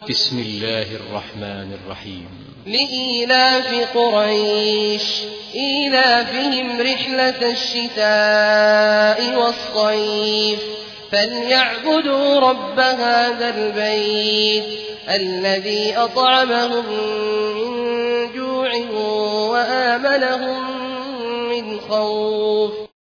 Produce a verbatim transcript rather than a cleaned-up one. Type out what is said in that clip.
بسم الله الرحمن الرحيم. لإيلاف قريش إيلافهم رحلة الشتاء والصيف فليعبدوا رب هذا البيت الذي أطعمهم من جوع وآمنهم من خوف.